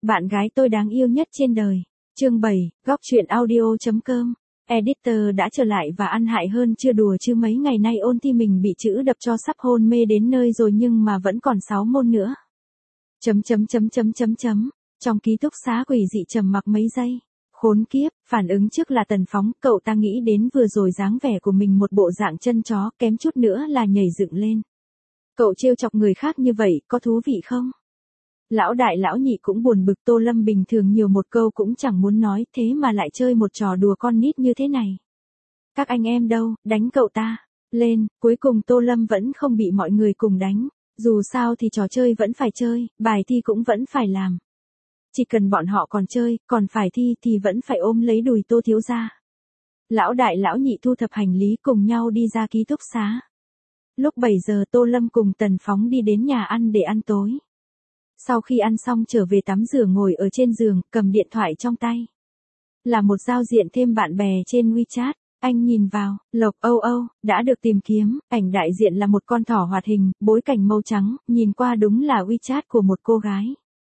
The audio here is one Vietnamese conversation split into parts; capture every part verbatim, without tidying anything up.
Bạn gái tôi đáng yêu nhất trên đời. Chương bảy, góc truyện audio chấm com. Editor đã trở lại và ăn hại hơn chưa đùa chứ mấy ngày nay ôn thi mình bị chữ đập cho sắp hôn mê đến nơi rồi nhưng mà vẫn còn sáu môn nữa. Chấm chấm chấm chấm chấm chấm. Trong ký túc xá quỷ dị trầm mặc mấy giây. Khốn kiếp, phản ứng trước là Tần Phóng, cậu ta nghĩ đến vừa rồi dáng vẻ của mình một bộ dạng chân chó, kém chút nữa là nhảy dựng lên. Cậu trêu chọc người khác như vậy, có thú vị không? Lão đại lão nhị cũng buồn bực, Tô Lâm bình thường nhiều một câu cũng chẳng muốn nói, thế mà lại chơi một trò đùa con nít như thế này. Các anh em đâu, đánh cậu ta, lên, cuối cùng Tô Lâm vẫn không bị mọi người cùng đánh, dù sao thì trò chơi vẫn phải chơi, bài thi cũng vẫn phải làm. Chỉ cần bọn họ còn chơi, còn phải thi thì vẫn phải ôm lấy đùi Tô thiếu gia. Lão đại lão nhị thu thập hành lý cùng nhau đi ra ký túc xá. Lúc bảy giờ Tô Lâm cùng Tần Phóng đi đến nhà ăn để ăn tối. Sau khi ăn xong trở về tắm rửa ngồi ở trên giường, cầm điện thoại trong tay. Là một giao diện thêm bạn bè trên WeChat, anh nhìn vào, Lộc Âu Âu, đã được tìm kiếm, ảnh đại diện là một con thỏ hoạt hình, bối cảnh màu trắng, nhìn qua đúng là WeChat của một cô gái.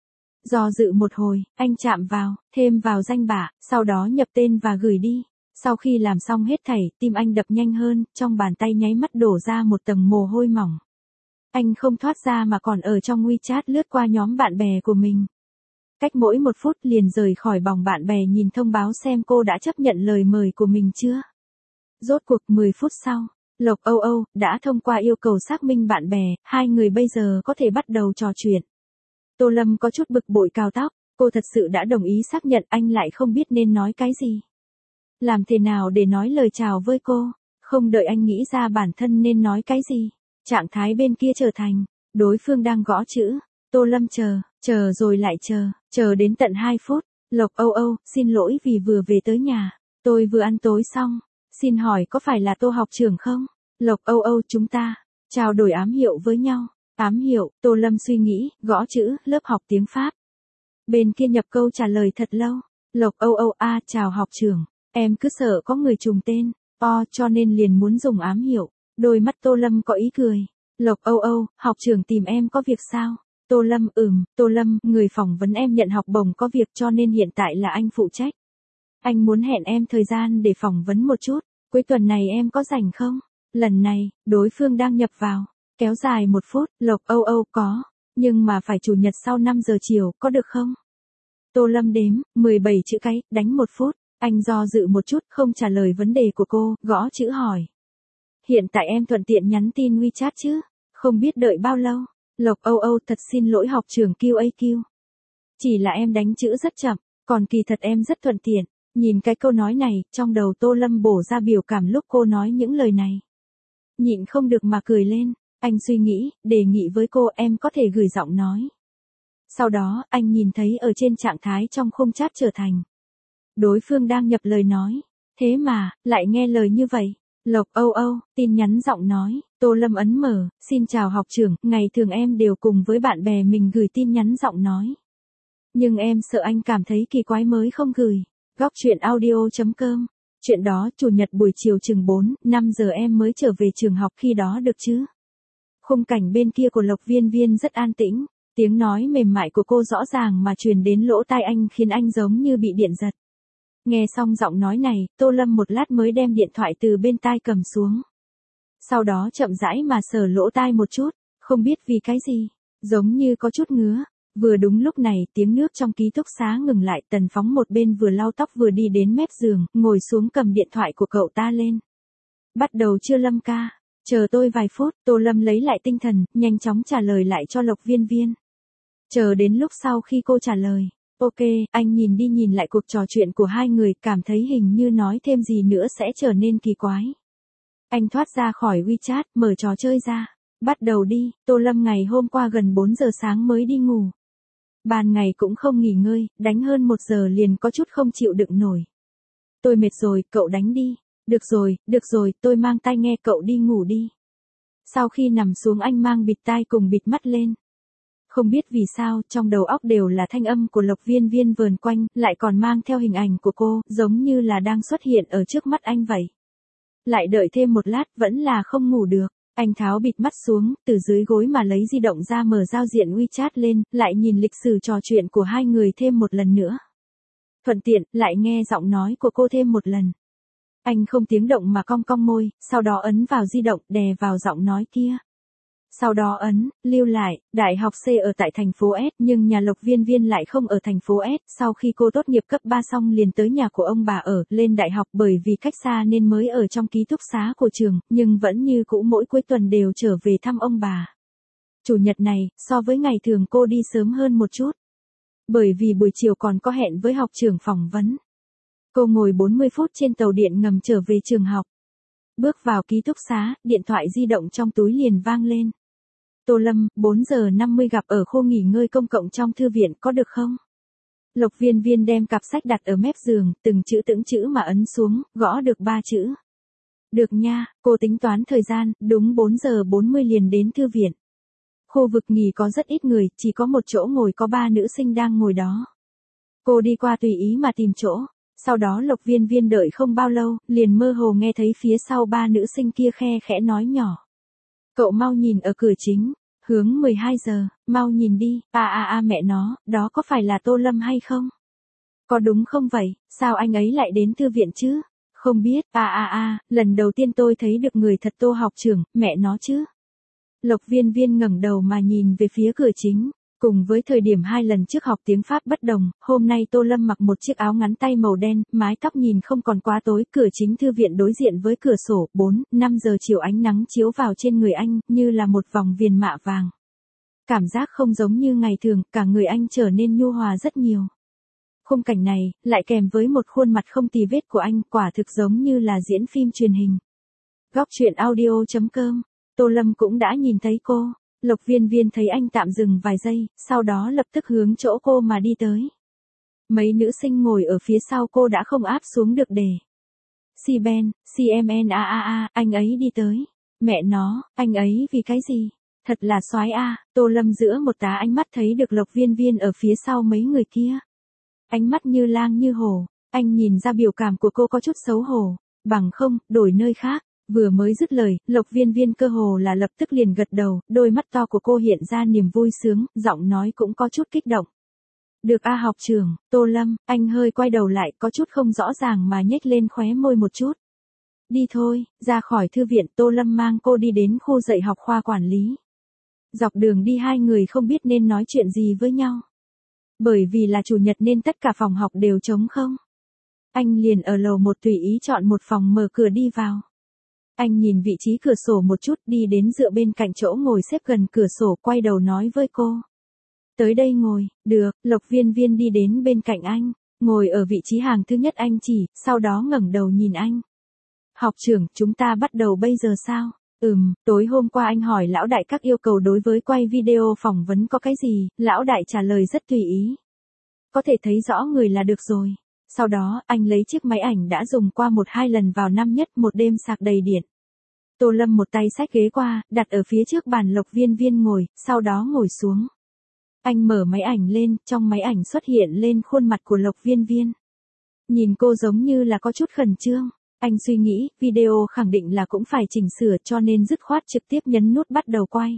Do dự một hồi, anh chạm vào, thêm vào danh bạ, sau đó nhập tên và gửi đi. Sau khi làm xong hết thảy, tim anh đập nhanh hơn, trong bàn tay nháy mắt đổ ra một tầng mồ hôi mỏng. Anh không thoát ra mà còn ở trong WeChat lướt qua nhóm bạn bè của mình. Cách mỗi một phút liền rời khỏi vòng bạn bè nhìn thông báo xem cô đã chấp nhận lời mời của mình chưa. Rốt cuộc mười phút sau, Lộc Âu Âu đã thông qua yêu cầu xác minh bạn bè, hai người bây giờ có thể bắt đầu trò chuyện. Tô Lâm có chút bực bội cào tóc, cô thật sự đã đồng ý xác nhận, anh lại không biết nên nói cái gì. Làm thế nào để nói lời chào với cô, không đợi anh nghĩ ra bản thân nên nói cái gì. Trạng thái bên kia trở thành, đối phương đang gõ chữ, Tô Lâm chờ, chờ rồi lại chờ, chờ đến tận hai phút, Lộc Âu Âu, xin lỗi vì vừa về tới nhà, tôi vừa ăn tối xong, xin hỏi có phải là Tô học trưởng không? Lộc Âu Âu, chúng ta, trao đổi ám hiệu với nhau, ám hiệu, Tô Lâm suy nghĩ, gõ chữ, lớp học tiếng Pháp. Bên kia nhập câu trả lời thật lâu, Lộc Âu Âu, a, chào học trưởng, em cứ sợ có người trùng tên, o, cho nên liền muốn dùng ám hiệu. Đôi mắt Tô Lâm có ý cười. Lộc Âu Âu, học trưởng tìm em có việc sao? Tô Lâm, ừm, Tô Lâm, người phỏng vấn em nhận học bổng có việc cho nên hiện tại là anh phụ trách. Anh muốn hẹn em thời gian để phỏng vấn một chút, cuối tuần này em có rảnh không? Lần này, đối phương đang nhập vào, kéo dài một phút, Lộc Âu Âu có, nhưng mà phải chủ nhật sau năm giờ chiều, có được không? Tô Lâm đếm, mười bảy chữ cái, đánh một phút, anh do dự một chút không trả lời vấn đề của cô, gõ chữ hỏi. Hiện tại em thuận tiện nhắn tin WeChat chứ, không biết đợi bao lâu. Lộc Âu Âu, thật xin lỗi học trưởng quy a quy. Chỉ là em đánh chữ rất chậm, còn kỳ thật em rất thuận tiện. Nhìn cái câu nói này, trong đầu Tô Lâm bổ ra biểu cảm lúc cô nói những lời này. Nhịn không được mà cười lên, anh suy nghĩ, đề nghị với cô em có thể gửi giọng nói. Sau đó, anh nhìn thấy ở trên trạng thái trong khung chat trở thành. Đối phương đang nhập lời nói, thế mà, lại nghe lời như vậy. Lộc Âu Âu, tin nhắn giọng nói, Tô Lâm ấn mở, xin chào học trưởng, ngày thường em đều cùng với bạn bè mình gửi tin nhắn giọng nói. Nhưng em sợ anh cảm thấy kỳ quái mới không gửi. Góc truyện audio chấm com. Chuyện đó, chủ nhật buổi chiều chừng bốn, năm giờ em mới trở về trường học khi đó được chứ. Khung cảnh bên kia của Lộc Viên Viên rất an tĩnh, tiếng nói mềm mại của cô rõ ràng mà truyền đến lỗ tai anh khiến anh giống như bị điện giật. Nghe xong giọng nói này, Tô Lâm một lát mới đem điện thoại từ bên tai cầm xuống. Sau đó chậm rãi mà sờ lỗ tai một chút, không biết vì cái gì, giống như có chút ngứa. Vừa đúng lúc này tiếng nước trong ký túc xá ngừng lại, Tần Phóng một bên vừa lau tóc vừa đi đến mép giường, ngồi xuống cầm điện thoại của cậu ta lên. Bắt đầu chưa Lâm ca? Chờ tôi vài phút, Tô Lâm lấy lại tinh thần, nhanh chóng trả lời lại cho Lộc Viên Viên. Chờ đến lúc sau khi cô trả lời. Ok, anh nhìn đi nhìn lại cuộc trò chuyện của hai người, cảm thấy hình như nói thêm gì nữa sẽ trở nên kỳ quái. Anh thoát ra khỏi WeChat, mở trò chơi ra. Bắt đầu đi, Tô Lâm ngày hôm qua gần bốn giờ sáng mới đi ngủ. Ban ngày cũng không nghỉ ngơi, đánh hơn một giờ liền có chút không chịu đựng nổi. Tôi mệt rồi, cậu đánh đi. Được rồi, được rồi, tôi mang tai nghe, cậu đi ngủ đi. Sau khi nằm xuống anh mang bịt tai cùng bịt mắt lên. Không biết vì sao, trong đầu óc đều là thanh âm của Lộc Viên Viên vờn quanh, lại còn mang theo hình ảnh của cô, giống như là đang xuất hiện ở trước mắt anh vậy. Lại đợi thêm một lát, vẫn là không ngủ được. Anh tháo bịt mắt xuống, từ dưới gối mà lấy di động ra mở giao diện WeChat lên, lại nhìn lịch sử trò chuyện của hai người thêm một lần nữa. Thuận tiện, lại nghe giọng nói của cô thêm một lần. Anh không tiếng động mà cong cong môi, sau đó ấn vào di động, đè vào giọng nói kia. Sau đó ấn, lưu lại, đại học C ở tại thành phố S, nhưng nhà Lộc Viên Viên lại không ở thành phố S. Sau khi cô tốt nghiệp cấp ba xong liền tới nhà của ông bà ở, lên đại học bởi vì cách xa nên mới ở trong ký túc xá của trường, nhưng vẫn như cũ mỗi cuối tuần đều trở về thăm ông bà. Chủ nhật này, so với ngày thường cô đi sớm hơn một chút. Bởi vì buổi chiều còn có hẹn với học trưởng phỏng vấn. Cô ngồi bốn mươi phút trên tàu điện ngầm trở về trường học. Bước vào ký túc xá, điện thoại di động trong túi liền vang lên. Tô Lâm, bốn giờ năm mươi gặp ở khu nghỉ ngơi công cộng trong thư viện có được không? Lộc Viên Viên đem cặp sách đặt ở mép giường, từng chữ từng chữ mà ấn xuống, gõ được ba chữ. Được nha, cô tính toán thời gian, đúng bốn giờ bốn mươi liền đến thư viện. Khu vực nghỉ có rất ít người, chỉ có một chỗ ngồi có ba nữ sinh đang ngồi đó. Cô đi qua tùy ý mà tìm chỗ. Sau đó Lộc Viên Viên đợi không bao lâu, liền mơ hồ nghe thấy phía sau ba nữ sinh kia khe khẽ nói nhỏ. Cậu mau nhìn ở cửa chính, hướng mười hai giờ, mau nhìn đi, a a a mẹ nó, đó có phải là Tô Lâm hay không? Có đúng không vậy, sao anh ấy lại đến thư viện chứ? Không biết, a a a, lần đầu tiên tôi thấy được người thật Tô học trưởng, mẹ nó chứ. Lộc Viên Viên ngẩng đầu mà nhìn về phía cửa chính. Cùng với thời điểm hai lần trước học tiếng Pháp bất đồng, hôm nay Tô Lâm mặc một chiếc áo ngắn tay màu đen, mái tóc nhìn không còn quá tối, cửa chính thư viện đối diện với cửa sổ, bốn, năm giờ chiều ánh nắng chiếu vào trên người anh, như là một vòng viền mạ vàng. Cảm giác không giống như ngày thường, cả người anh trở nên nhu hòa rất nhiều. Khung cảnh này, lại kèm với một khuôn mặt không tì vết của anh, quả thực giống như là diễn phim truyền hình. Góc truyện audio chấm com, Tô Lâm cũng đã nhìn thấy cô. Lộc Viên Viên thấy anh tạm dừng vài giây, sau đó lập tức hướng chỗ cô mà đi tới. Mấy nữ sinh ngồi ở phía sau cô đã không áp xuống được đề. Si Ben, C M N a a a, anh ấy đi tới. Mẹ nó, anh ấy vì cái gì? Thật là soái a. Tô Lâm giữa một tá ánh mắt thấy được Lộc Viên Viên ở phía sau mấy người kia. Ánh mắt như lang như hổ, anh nhìn ra biểu cảm của cô có chút xấu hổ. Bằng không, đổi nơi khác. Vừa mới dứt lời, Lộc Viên Viên cơ hồ là lập tức liền gật đầu, đôi mắt to của cô hiện ra niềm vui sướng, giọng nói cũng có chút kích động. Được a học trưởng, Tô Lâm, anh hơi quay đầu lại có chút không rõ ràng mà nhếch lên khóe môi một chút. Đi thôi, ra khỏi thư viện, Tô Lâm mang cô đi đến khu dạy học khoa quản lý. Dọc đường đi hai người không biết nên nói chuyện gì với nhau. Bởi vì là chủ nhật nên tất cả phòng học đều trống không. Anh liền ở lầu một tùy ý chọn một phòng mở cửa đi vào. Anh nhìn vị trí cửa sổ một chút đi đến dựa bên cạnh chỗ ngồi xếp gần cửa sổ quay đầu nói với cô. Tới đây ngồi, được, Lộc Viên Viên đi đến bên cạnh anh, ngồi ở vị trí hàng thứ nhất anh chỉ, sau đó ngẩng đầu nhìn anh. Học trưởng, chúng ta bắt đầu bây giờ sao? Ừm, tối hôm qua anh hỏi lão đại các yêu cầu đối với quay video phỏng vấn có cái gì, lão đại trả lời rất tùy ý. Có thể thấy rõ người là được rồi. Sau đó, anh lấy chiếc máy ảnh đã dùng qua một hai lần vào năm nhất một đêm sạc đầy điện. Tô Lâm một tay xách ghế qua, đặt ở phía trước bàn Lộc Viên Viên ngồi, sau đó ngồi xuống. Anh mở máy ảnh lên, trong máy ảnh xuất hiện lên khuôn mặt của Lộc Viên Viên. Nhìn cô giống như là có chút khẩn trương. Anh suy nghĩ, video khẳng định là cũng phải chỉnh sửa cho nên dứt khoát trực tiếp nhấn nút bắt đầu quay.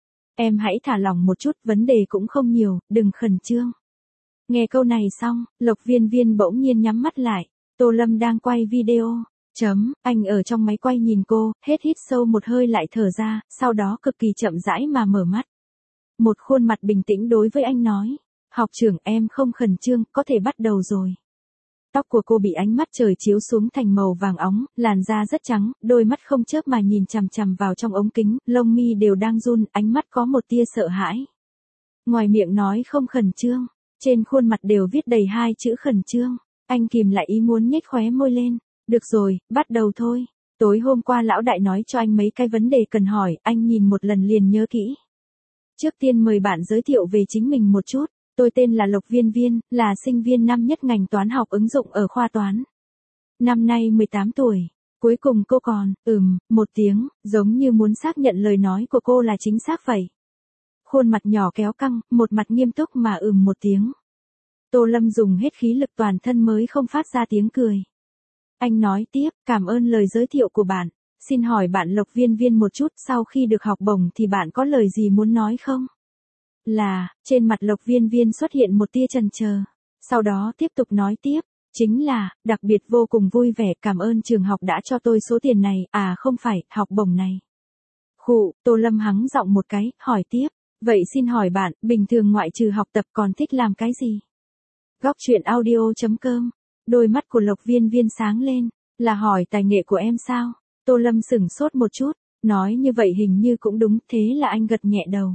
Em hãy thả lỏng một chút, vấn đề cũng không nhiều, đừng khẩn trương. Nghe câu này xong, Lộc Viên Viên bỗng nhiên nhắm mắt lại. Tô Lâm đang quay video. Chấm, anh ở trong máy quay nhìn cô, hết hít sâu một hơi lại thở ra, sau đó cực kỳ chậm rãi mà mở mắt. Một khuôn mặt bình tĩnh đối với anh nói. Học trưởng em không khẩn trương, có thể bắt đầu rồi. Tóc của cô bị ánh mắt trời chiếu xuống thành màu vàng óng, làn da rất trắng, đôi mắt không chớp mà nhìn chằm chằm vào trong ống kính, lông mi đều đang run, ánh mắt có một tia sợ hãi. Ngoài miệng nói không khẩn trương, trên khuôn mặt đều viết đầy hai chữ khẩn trương. Anh kìm lại ý muốn nhếch khóe môi lên. Được rồi, bắt đầu thôi. Tối hôm qua lão đại nói cho anh mấy cái vấn đề cần hỏi, anh nhìn một lần liền nhớ kỹ. Trước tiên mời bạn giới thiệu về chính mình một chút. Tôi tên là Lộc Viên Viên, là sinh viên năm nhất ngành toán học ứng dụng ở khoa toán. Năm nay mười tám tuổi. Cuối cùng cô còn, ừm, một tiếng, giống như muốn xác nhận lời nói của cô là chính xác vậy. Khuôn mặt nhỏ kéo căng, một mặt nghiêm túc mà ừm một tiếng. Tô Lâm dùng hết khí lực toàn thân mới không phát ra tiếng cười. Anh nói tiếp, cảm ơn lời giới thiệu của bạn. Xin hỏi bạn Lộc Viên Viên một chút, sau khi được học bổng thì bạn có lời gì muốn nói không? Là, trên mặt Lộc Viên Viên xuất hiện một tia chần chờ. Sau đó tiếp tục nói tiếp, chính là, đặc biệt vô cùng vui vẻ, cảm ơn trường học đã cho tôi số tiền này, à không phải, học bổng này. Khụ, Tô Lâm hắng giọng một cái, hỏi tiếp, vậy xin hỏi bạn, bình thường ngoại trừ học tập còn thích làm cái gì? Góc truyện audio chấm com, đôi mắt của Lộc Viên Viên sáng lên, là hỏi tài nghệ của em sao? Tô Lâm sửng sốt một chút, nói như vậy hình như cũng đúng, thế là anh gật nhẹ đầu.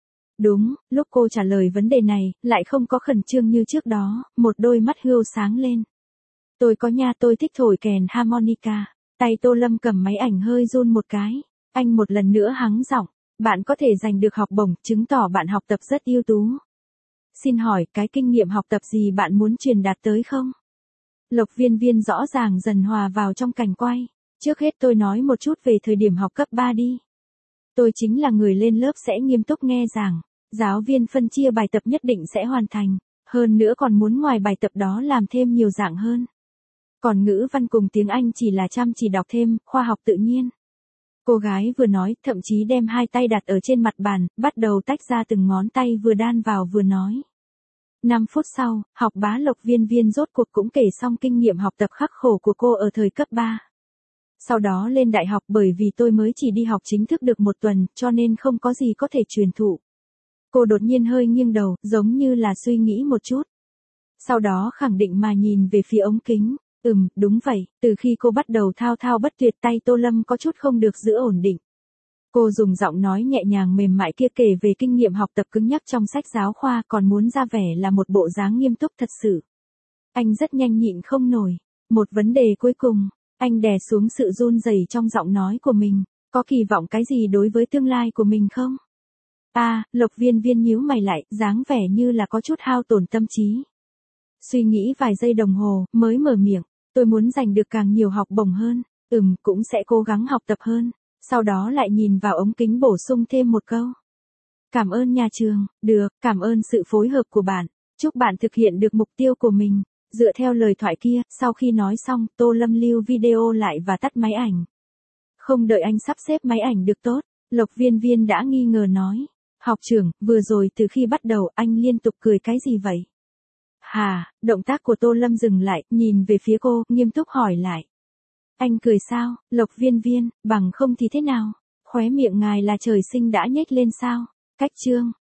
Đúng, lúc cô trả lời vấn đề này, lại không có khẩn trương như trước đó, một đôi mắt hươu sáng lên. Tôi có nha, tôi thích thổi kèn harmonica. Tay Tô Lâm cầm máy ảnh hơi run một cái. Anh một lần nữa hắng giọng, bạn có thể giành được học bổng, chứng tỏ bạn học tập rất ưu tú. Xin hỏi, cái kinh nghiệm học tập gì bạn muốn truyền đạt tới không? Lộc Viên Viên rõ ràng dần hòa vào trong cảnh quay. Trước hết tôi nói một chút về thời điểm học cấp ba đi. Tôi chính là người lên lớp sẽ nghiêm túc nghe giảng. Giáo viên phân chia bài tập nhất định sẽ hoàn thành. Hơn nữa còn muốn ngoài bài tập đó làm thêm nhiều dạng hơn. Còn ngữ văn cùng tiếng Anh chỉ là chăm chỉ đọc thêm, khoa học tự nhiên. Cô gái vừa nói, thậm chí đem hai tay đặt ở trên mặt bàn, bắt đầu tách ra từng ngón tay vừa đan vào vừa nói. năm phút sau, học bá Lộc Viên Viên rốt cuộc cũng kể xong kinh nghiệm học tập khắc khổ của cô ở thời cấp ba. Sau đó lên đại học bởi vì tôi mới chỉ đi học chính thức được một tuần, cho nên không có gì có thể truyền thụ. Cô đột nhiên hơi nghiêng đầu, giống như là suy nghĩ một chút. Sau đó khẳng định mà nhìn về phía ống kính. Ừm, đúng vậy, từ khi cô bắt đầu thao thao bất tuyệt tay Tô Lâm có chút không được giữ ổn định. Cô dùng giọng nói nhẹ nhàng mềm mại kia kể về kinh nghiệm học tập cứng nhắc trong sách giáo khoa, còn muốn ra vẻ là một bộ dáng nghiêm túc thật sự. Anh rất nhanh nhịn không nổi. Một vấn đề cuối cùng, anh đè xuống sự run rẩy trong giọng nói của mình, có kỳ vọng cái gì đối với tương lai của mình không? À, Lộc Viên Viên nhíu mày lại, dáng vẻ như là có chút hao tổn tâm trí. Suy nghĩ vài giây đồng hồ, mới mở miệng, tôi muốn giành được càng nhiều học bổng hơn, ừm, cũng sẽ cố gắng học tập hơn, sau đó lại nhìn vào ống kính bổ sung thêm một câu. Cảm ơn nhà trường, được, cảm ơn sự phối hợp của bạn, chúc bạn thực hiện được mục tiêu của mình. Dựa theo lời thoại kia, sau khi nói xong, Tô Lâm lưu video lại và tắt máy ảnh. Không đợi anh sắp xếp máy ảnh được tốt, Lộc Viên Viên đã nghi ngờ nói, học trưởng, vừa rồi từ khi bắt đầu anh liên tục cười cái gì vậy? Hà, động tác của Tô Lâm dừng lại, nhìn về phía cô, nghiêm túc hỏi lại. Anh cười sao, Lộc Viên Viên, bằng không thì thế nào? Khóe miệng ngài là trời sinh đã nhếch lên sao? Cách chương.